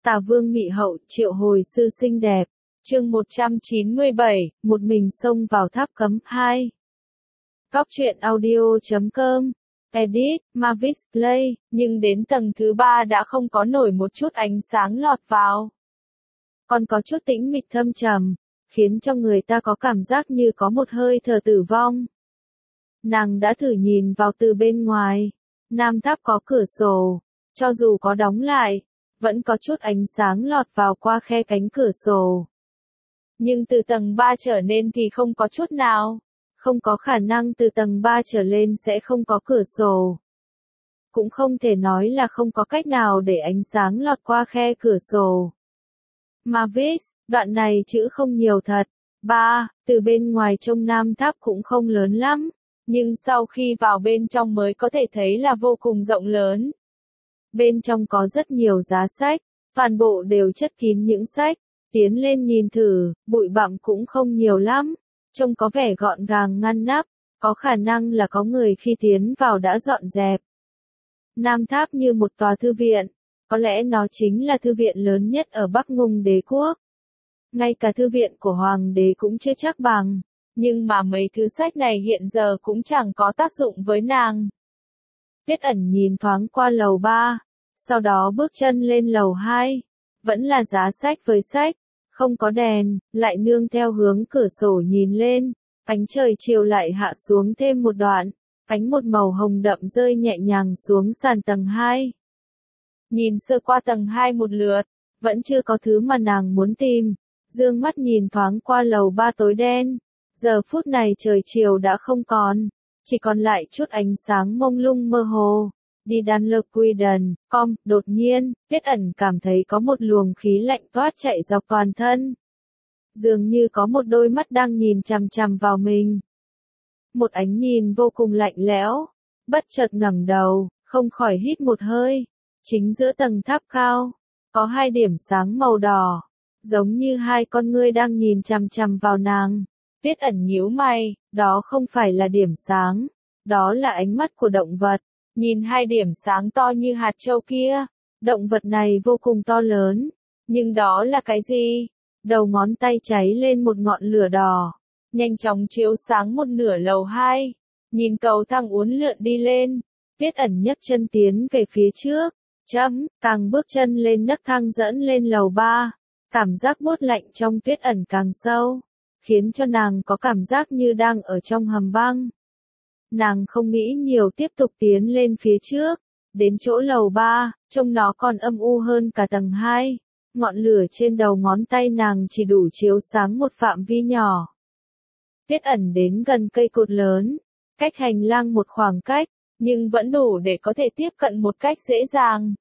Tả Vương Mị Hậu triệu hồi sư xinh đẹp. Chương 197, một mình xông vào tháp cấm 2. Góc truyện audio.com. Edit, Mavis Play, nhưng đến tầng thứ 3 đã không có nổi một chút ánh sáng lọt vào. Còn có chút tĩnh mịch thâm trầm, khiến cho người ta có cảm giác như có một hơi thở tử vong. Nàng đã thử nhìn vào từ bên ngoài. Nam tháp có cửa sổ, cho dù có đóng lại, vẫn có chút ánh sáng lọt vào qua khe cánh cửa sổ. Nhưng từ tầng 3 trở lên thì không có chút nào. Không có khả năng từ tầng 3 trở lên sẽ không có cửa sổ. Cũng không thể nói là không có cách nào để ánh sáng lọt qua khe cửa sổ. Mavis, đoạn này chữ không nhiều thật. 3. Từ bên ngoài trông Nam tháp cũng không lớn lắm, nhưng sau khi vào bên trong mới có thể thấy là vô cùng rộng lớn. Bên trong có rất nhiều giá sách, toàn bộ đều chất kín những sách. Tiến lên nhìn thử, bụi bặm cũng không nhiều lắm, trông có vẻ gọn gàng ngăn nắp, có khả năng là có người khi tiến vào đã dọn dẹp. Nam tháp như một tòa thư viện, có lẽ nó chính là thư viện lớn nhất ở Bắc Ngung đế quốc. Ngay cả thư viện của Hoàng đế cũng chưa chắc bằng, nhưng mà mấy thứ sách này hiện giờ cũng chẳng có tác dụng với nàng. Tuyết Ẩn nhìn thoáng qua lầu 3, sau đó bước chân lên lầu 2, vẫn là giá sách với sách. Không có đèn, lại nương theo hướng cửa sổ nhìn lên, ánh trời chiều lại hạ xuống thêm một đoạn, ánh một màu hồng đậm rơi nhẹ nhàng xuống sàn tầng 2. Nhìn sơ qua tầng 2 một lượt, vẫn chưa có thứ mà nàng muốn tìm, dương mắt nhìn thoáng qua lầu 3 tối đen, giờ phút này trời chiều đã không còn, chỉ còn lại chút ánh sáng mông lung mơ hồ. Đi đan lơ quy đần, đột nhiên, Tuyết Ẩn cảm thấy có một luồng khí lạnh toát chạy dọc toàn thân. Dường như có một đôi mắt đang nhìn chằm chằm vào mình. Một ánh nhìn vô cùng lạnh lẽo, bất chợt ngẩng đầu, không khỏi hít một hơi. Chính giữa tầng tháp cao, có hai điểm sáng màu đỏ, giống như hai con ngươi đang nhìn chằm chằm vào nàng. Tuyết Ẩn nhíu mày, đó không phải là điểm sáng, đó là ánh mắt của động vật. Nhìn hai điểm sáng to như hạt châu kia, động vật này vô cùng to lớn, nhưng đó là cái gì? Đầu ngón tay cháy lên một ngọn lửa đỏ, nhanh chóng chiếu sáng một nửa lầu 2, nhìn cầu thang uốn lượn đi lên, Tuyết Ẩn nhấc chân tiến về phía trước, càng bước chân lên nấc thang dẫn lên lầu 3, cảm giác buốt lạnh trong Tuyết Ẩn càng sâu, khiến cho nàng có cảm giác như đang ở trong hầm băng. Nàng không nghĩ nhiều tiếp tục tiến lên phía trước, đến chỗ lầu 3, trông nó còn âm u hơn cả tầng 2, ngọn lửa trên đầu ngón tay nàng chỉ đủ chiếu sáng một phạm vi nhỏ. Tuyết Ẩn đến gần cây cột lớn, cách hành lang một khoảng cách, nhưng vẫn đủ để có thể tiếp cận một cách dễ dàng.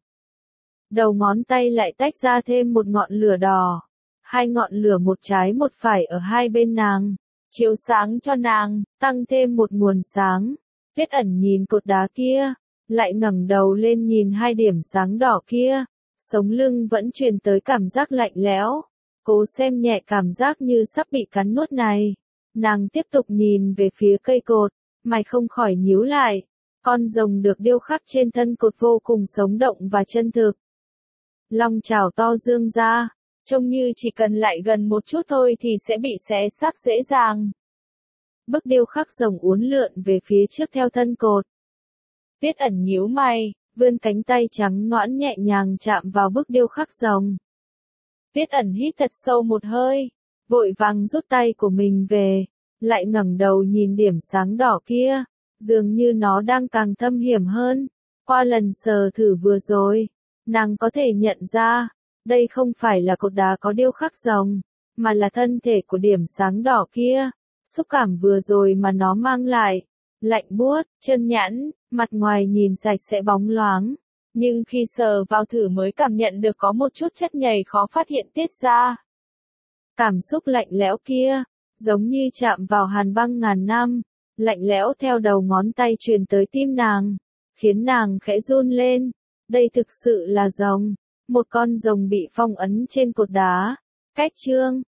Đầu ngón tay lại tách ra thêm một ngọn lửa đỏ, hai ngọn lửa một trái một phải ở hai bên nàng. Chiếu sáng cho nàng, tăng thêm một nguồn sáng. Tuyết Ẩn nhìn cột đá kia, lại ngẩng đầu lên nhìn hai điểm sáng đỏ kia, sống lưng vẫn truyền tới cảm giác lạnh lẽo, cố xem nhẹ cảm giác như sắp bị cắn nuốt này. Nàng tiếp tục nhìn về phía cây cột, mày không khỏi nhíu lại, con rồng được điêu khắc trên thân cột vô cùng sống động và chân thực. Long chảo to dương ra. Trông như chỉ cần lại gần một chút thôi thì sẽ bị xé xác dễ dàng. Bức điêu khắc rồng uốn lượn về phía trước theo thân cột. Tuyết Ẩn nhíu mày, vươn cánh tay trắng nõn nhẹ nhàng chạm vào bức điêu khắc rồng. Tuyết Ẩn hít thật sâu một hơi, vội vàng rút tay của mình về, lại ngẩng đầu nhìn điểm sáng đỏ kia, dường như nó đang càng thâm hiểm hơn. Qua lần sờ thử vừa rồi, nàng có thể nhận ra, đây không phải là cột đá có điêu khắc rồng, mà là thân thể của điểm sáng đỏ kia. Xúc cảm vừa rồi mà nó mang lại, lạnh buốt, chân nhẵn, mặt ngoài nhìn sạch sẽ bóng loáng, nhưng khi sờ vào thử mới cảm nhận được có một chút chất nhầy khó phát hiện tiết ra. Cảm xúc lạnh lẽo kia, giống như chạm vào hàn băng ngàn năm, lạnh lẽo theo đầu ngón tay truyền tới tim nàng, khiến nàng khẽ run lên. Đây thực sự là rồng. Một con rồng bị phong ấn trên cột đá. Cách chương